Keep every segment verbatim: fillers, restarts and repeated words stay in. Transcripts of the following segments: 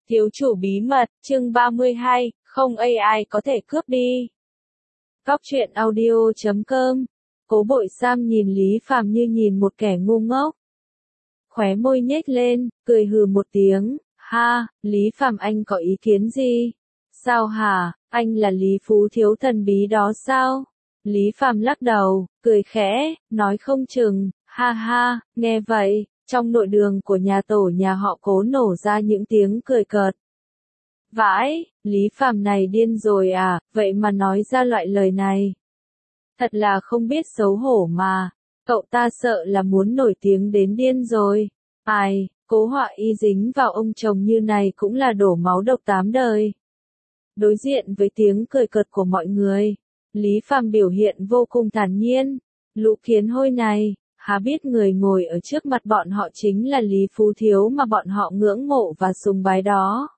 Thiếu chủ bí mật, chương ba mươi hai, không a i có thể cướp đi. Góc truyện audio chấm com. Cố Bội Sam nhìn Lý Phàm như nhìn một kẻ ngu ngốc. Khóe môi nhếch lên, cười hừ một tiếng, ha, Lý Phàm anh có ý kiến gì? Sao hả, anh là Lý Phú Thiếu thần bí đó sao? Lý Phàm lắc đầu, cười khẽ, nói không chừng, ha ha, nghe vậy. Trong nội đường của nhà tổ nhà họ Cố nổ ra những tiếng cười cợt. Vãi, Lý Phàm này điên rồi à, vậy mà nói ra loại lời này. Thật là không biết xấu hổ mà, cậu ta sợ là muốn nổi tiếng đến điên rồi. Ai, Cố Họa Y dính vào ông chồng như này cũng là đổ máu độc tám đời. Đối diện với tiếng cười cợt của mọi người, Lý Phàm biểu hiện vô cùng thản nhiên. Lũ kiến hôi này. Há biết người ngồi ở trước mặt bọn họ chính là Lý Phú Thiếu mà bọn họ ngưỡng mộ và sùng bái đó.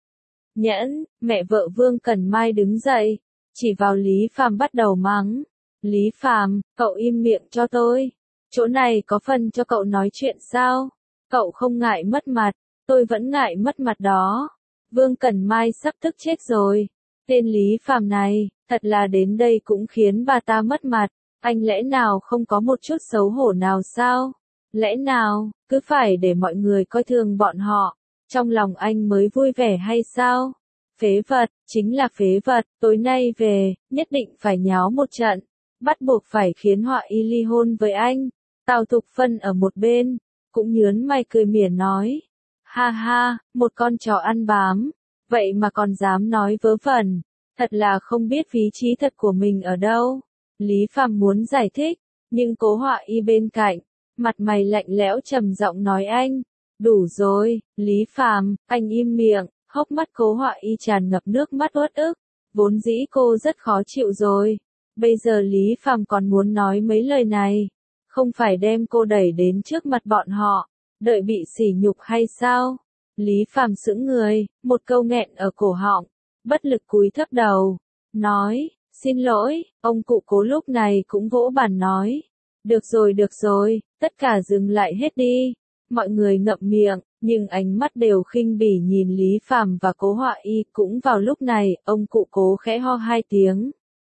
Nhẫn, mẹ vợ Vương Cẩn Mai đứng dậy, chỉ vào Lý Phàm bắt đầu mắng. Lý Phàm, cậu im miệng cho tôi. Chỗ này có phần cho cậu nói chuyện sao? Cậu không ngại mất mặt, tôi vẫn ngại mất mặt đó. Vương Cẩn Mai sắp tức chết rồi. Tên Lý Phàm này, thật là đến đây cũng khiến bà ta mất mặt. Anh lẽ nào không có một chút xấu hổ nào sao? Lẽ nào, cứ phải để mọi người coi thường bọn họ, trong lòng anh mới vui vẻ hay sao? Phế vật, chính là phế vật, tối nay về, nhất định phải nháo một trận, bắt buộc phải khiến Họa Y ly hôn với anh. Tào Thục Phân ở một bên, cũng nhớn mày cười mỉa nói. Ha ha, một con chó ăn bám, vậy mà còn dám nói vớ vẩn, thật là không biết vị trí thật của mình ở đâu. Lý Phàm muốn giải thích, nhưng Cố Họa Y bên cạnh, mặt mày lạnh lẽo trầm giọng nói anh, đủ rồi, Lý Phàm, anh im miệng. Hốc mắt Cố Họa Y tràn ngập nước mắt uất ức, vốn dĩ cô rất khó chịu rồi, bây giờ Lý Phàm còn muốn nói mấy lời này, không phải đem cô đẩy đến trước mặt bọn họ, đợi bị sỉ nhục hay sao? Lý Phàm sững người, một câu nghẹn ở cổ họng, bất lực cúi thấp đầu, nói. Xin lỗi, ông cụ Cố lúc này cũng vỗ bàn nói. Được rồi được rồi, tất cả dừng lại hết đi. Mọi người ngậm miệng, nhưng ánh mắt đều khinh bỉ nhìn Lý Phàm và Cố Họa Y. Cũng vào lúc này, ông cụ Cố khẽ ho hai tiếng.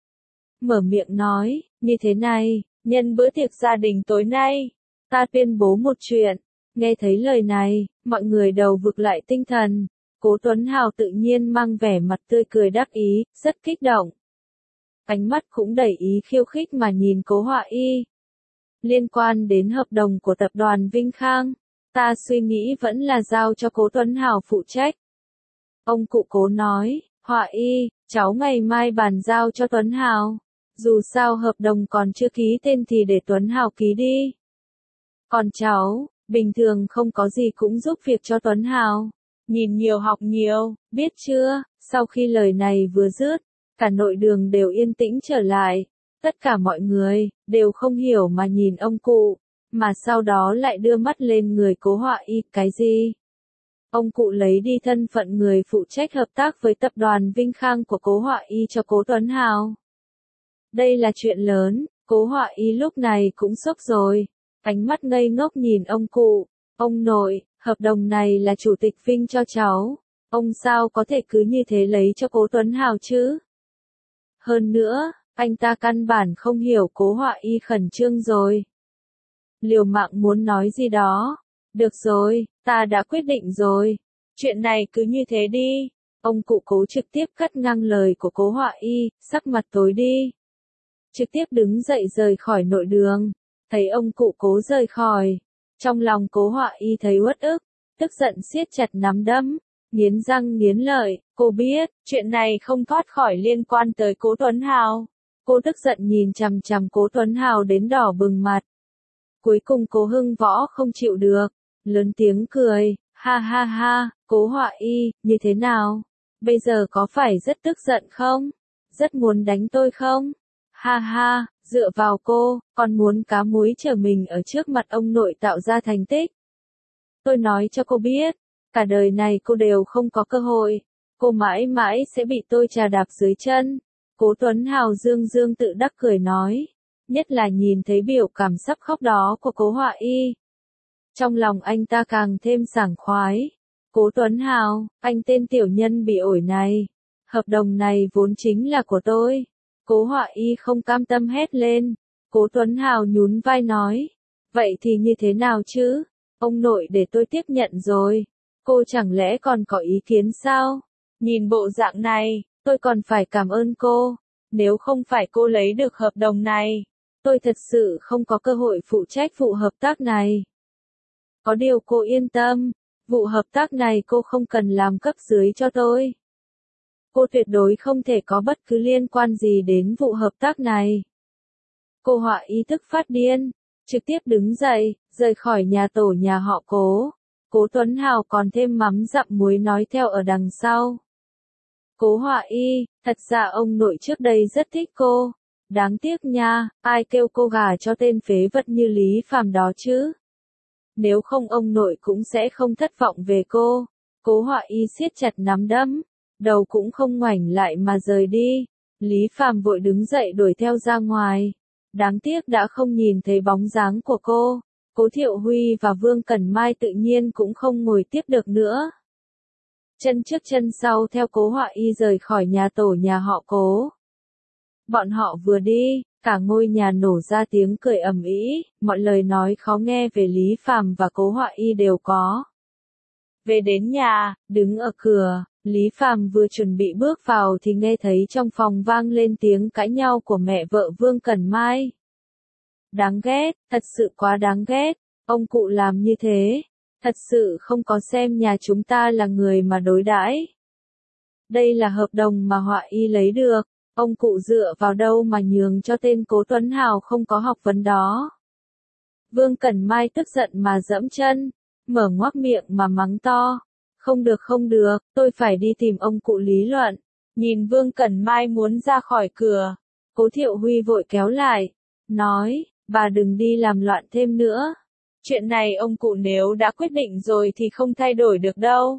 Mở miệng nói, như thế này, nhân bữa tiệc gia đình tối nay, ta tuyên bố một chuyện. Nghe thấy lời này, mọi người đầu vực lại tinh thần. Cố Tuấn Hào tự nhiên mang vẻ mặt tươi cười đắc ý, rất kích động. Ánh mắt cũng đầy ý khiêu khích mà nhìn Cố Họa Y. Liên quan đến hợp đồng của tập đoàn Vinh Khang, ta suy nghĩ vẫn là giao cho Cố Tuấn Hào phụ trách. Ông cụ Cố nói, Họa Y, cháu ngày mai bàn giao cho Tuấn Hào. Dù sao hợp đồng còn chưa ký tên thì để Tuấn Hào ký đi. Còn cháu, bình thường không có gì cũng giúp việc cho Tuấn Hào. Nhìn nhiều học nhiều, biết chưa? Sau khi lời này vừa dứt, cả nội đường đều yên tĩnh trở lại, tất cả mọi người, đều không hiểu mà nhìn ông cụ, mà sau đó lại đưa mắt lên người Cố Họa Y, cái gì? Ông cụ lấy đi thân phận người phụ trách hợp tác với tập đoàn Vinh Khang của Cố Họa Y cho Cố Tuấn Hào. Đây là chuyện lớn, Cố Họa Y lúc này cũng sốc rồi, ánh mắt ngây ngốc nhìn ông cụ, ông nội, hợp đồng này là chủ tịch Vinh cho cháu, ông sao có thể cứ như thế lấy cho Cố Tuấn Hào chứ? Hơn nữa, anh ta căn bản không hiểu. Cố Họa Y khẩn trương rồi. Liều mạng muốn nói gì đó. Được rồi, ta đã quyết định rồi. Chuyện này cứ như thế đi. Ông cụ Cố trực tiếp cắt ngang lời của Cố Họa Y, sắc mặt tối đi. Trực tiếp đứng dậy rời khỏi nội đường. Thấy ông cụ Cố rời khỏi. Trong lòng Cố Họa Y thấy uất ức, tức giận siết chặt nắm đấm. Nghiến răng nghiến lợi, cô biết, chuyện này không thoát khỏi liên quan tới Cố Tuấn Hào. Cô tức giận nhìn chằm chằm Cố Tuấn Hào đến đỏ bừng mặt. Cuối cùng Cố Hưng Võ không chịu được, lớn tiếng cười, ha ha ha, Cố Họa Y, như thế nào? Bây giờ có phải rất tức giận không? Rất muốn đánh tôi không? Ha ha, dựa vào cô, còn muốn cá muối trở mình ở trước mặt ông nội tạo ra thành tích. Tôi nói cho cô biết. Cả đời này cô đều không có cơ hội, cô mãi mãi sẽ bị tôi trà đạp dưới chân. Cố Tuấn Hào dương dương tự đắc cười nói, nhất là nhìn thấy biểu cảm sắp khóc đó của Cố Họa Y. Trong lòng anh ta càng thêm sảng khoái. Cố Tuấn Hào, anh tên tiểu nhân bị ổi này. Hợp đồng này vốn chính là của tôi. Cố Họa Y không cam tâm hét lên. Cố Tuấn Hào nhún vai nói. Vậy thì như thế nào chứ? Ông nội để tôi tiếp nhận rồi. Cô chẳng lẽ còn có ý kiến sao? Nhìn bộ dạng này, tôi còn phải cảm ơn cô. Nếu không phải cô lấy được hợp đồng này, tôi thật sự không có cơ hội phụ trách vụ hợp tác này. Có điều cô yên tâm, vụ hợp tác này cô không cần làm cấp dưới cho tôi. Cô tuyệt đối không thể có bất cứ liên quan gì đến vụ hợp tác này. Cô Họa Y tức phát điên, trực tiếp đứng dậy, rời khỏi nhà tổ nhà họ Cố. Cố Tuấn Hào còn thêm mắm dặm muối nói theo ở đằng sau. Cố Họa Y, thật ra ông nội trước đây rất thích cô. Đáng tiếc nha, ai kêu cô gả cho tên phế vật như Lý Phàm đó chứ. Nếu không ông nội cũng sẽ không thất vọng về cô. Cố Họa Y siết chặt nắm đấm, đầu cũng không ngoảnh lại mà rời đi. Lý Phàm vội đứng dậy đuổi theo ra ngoài. Đáng tiếc đã không nhìn thấy bóng dáng của cô. Cố Thiệu Huy và Vương Cẩn Mai tự nhiên cũng không ngồi tiếp được nữa. Chân trước chân sau theo Cố Họa Y rời khỏi nhà tổ nhà họ Cố. Bọn họ vừa đi, cả ngôi nhà nổ ra tiếng cười ầm ĩ, mọi lời nói khó nghe về Lý Phàm và Cố Họa Y đều có. Về đến nhà, đứng ở cửa, Lý Phàm vừa chuẩn bị bước vào thì nghe thấy trong phòng vang lên tiếng cãi nhau của mẹ vợ Vương Cẩn Mai. Đáng ghét, thật sự quá đáng ghét, ông cụ làm như thế, thật sự không có xem nhà chúng ta là người mà đối đãi. Đây là hợp đồng mà Họa Y lấy được, ông cụ dựa vào đâu mà nhường cho tên Cố Tuấn Hào không có học vấn đó. Vương Cẩn Mai tức giận mà giẫm chân, mở ngoác miệng mà mắng to. Không được không được, tôi phải đi tìm ông cụ lý luận. Nhìn Vương Cẩn Mai muốn ra khỏi cửa, Cố Thiệu Huy vội kéo lại, nói, bà đừng đi làm loạn thêm nữa. Chuyện này ông cụ nếu đã quyết định rồi thì không thay đổi được đâu.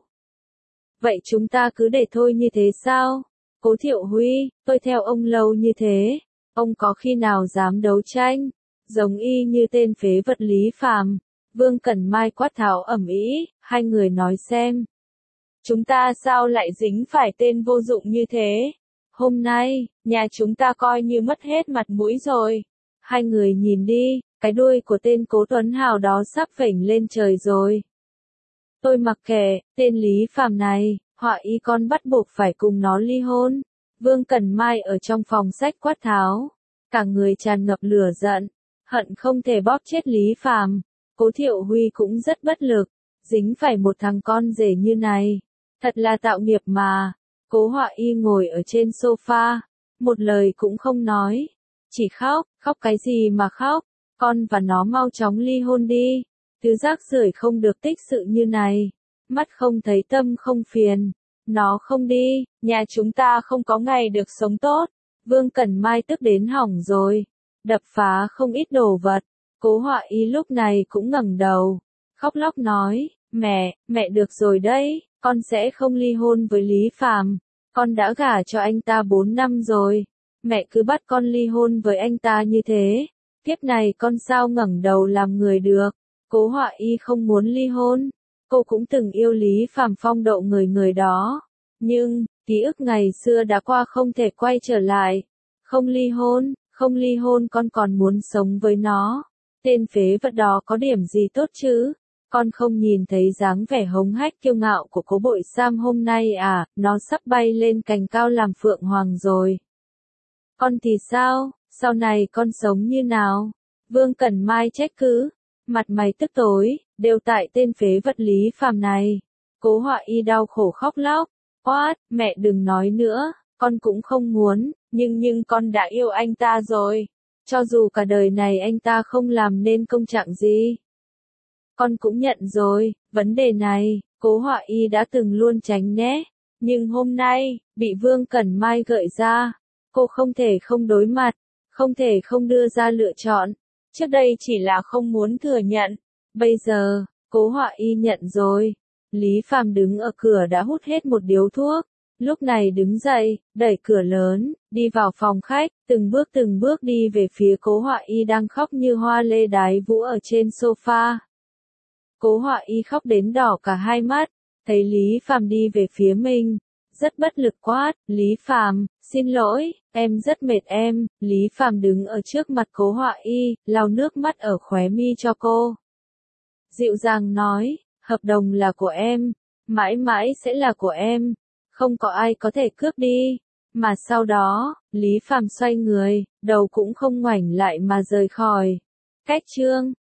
Vậy chúng ta cứ để thôi như thế sao? Cố Thiệu Huy, tôi theo ông lâu như thế, ông có khi nào dám đấu tranh, giống y như tên phế vật Lý Phàm. Vương Cẩn Mai quát tháo ầm ĩ, hai người nói xem. Chúng ta sao lại dính phải tên vô dụng như thế? Hôm nay, nhà chúng ta coi như mất hết mặt mũi rồi. Hai người nhìn đi, cái đuôi của tên Cố Tuấn Hào đó sắp phểnh lên trời rồi. Tôi mặc kệ, tên Lý Phàm này, Họa Y con bắt buộc phải cùng nó ly hôn. Vương Cẩn Mai ở trong phòng sách quát tháo, cả người tràn ngập lửa giận, hận không thể bóp chết Lý Phàm. Cố Thiệu Huy cũng rất bất lực, dính phải một thằng con rể như này, thật là tạo nghiệp mà. Cố Họa Y ngồi ở trên sofa, một lời cũng không nói, chỉ khóc, khóc cái gì mà khóc, con và nó mau chóng ly hôn đi, thứ rác rưởi không được tích sự như này, mắt không thấy tâm không phiền, nó không đi, nhà chúng ta không có ngày được sống tốt. Vương Cẩn Mai tức đến hỏng rồi, đập phá không ít đồ vật. Cố Họa Y lúc này cũng ngẩng đầu, khóc lóc nói, mẹ, mẹ được rồi đấy, con sẽ không ly hôn với Lý Phàm, con đã gả cho anh ta bốn năm rồi, mẹ cứ bắt con ly hôn với anh ta như thế, kiếp này con sao ngẩng đầu làm người được. Cố Họa Y không muốn ly hôn, cô cũng từng yêu Lý Phàm phong độ người người đó, nhưng, ký ức ngày xưa đã qua không thể quay trở lại, không ly hôn, không ly hôn con còn muốn sống với nó. Tên phế vật đó có điểm gì tốt chứ? Con không nhìn thấy dáng vẻ hống hách kiêu ngạo của Cố Bội Sam hôm nay à, nó sắp bay lên cành cao làm phượng hoàng rồi. Con thì sao, sau này con sống như nào? Vương Cẩn Mai trách cứ, mặt mày tức tối, đều tại tên phế vật Lý Phàm này. Cố Họa Y đau khổ khóc lóc, oát, mẹ đừng nói nữa, con cũng không muốn, nhưng nhưng con đã yêu anh ta rồi. Cho dù cả đời này anh ta không làm nên công trạng gì. Con cũng nhận rồi, vấn đề này, Cố Họa Y đã từng luôn tránh né. Nhưng hôm nay, bị Vương Cẩn Mai gợi ra, cô không thể không đối mặt, không thể không đưa ra lựa chọn. Trước đây chỉ là không muốn thừa nhận, bây giờ, Cố Họa Y nhận rồi. Lý Phàm đứng ở cửa đã hút hết một điếu thuốc. Lúc này đứng dậy, đẩy cửa lớn, đi vào phòng khách, từng bước từng bước đi về phía Cố Họa Y đang khóc như hoa lê đái vũ ở trên sofa. Cố Họa Y khóc đến đỏ cả hai mắt, thấy Lý Phàm đi về phía mình, rất bất lực quát, Lý Phàm, xin lỗi, em rất mệt em. Lý Phàm đứng ở trước mặt Cố Họa Y, lau nước mắt ở khóe mi cho cô. Dịu dàng nói, hợp đồng là của em, mãi mãi sẽ là của em, không có ai có thể cướp đi. Mà sau đó, Lý Phàm xoay người, đầu cũng không ngoảnh lại mà rời khỏi. Cách chương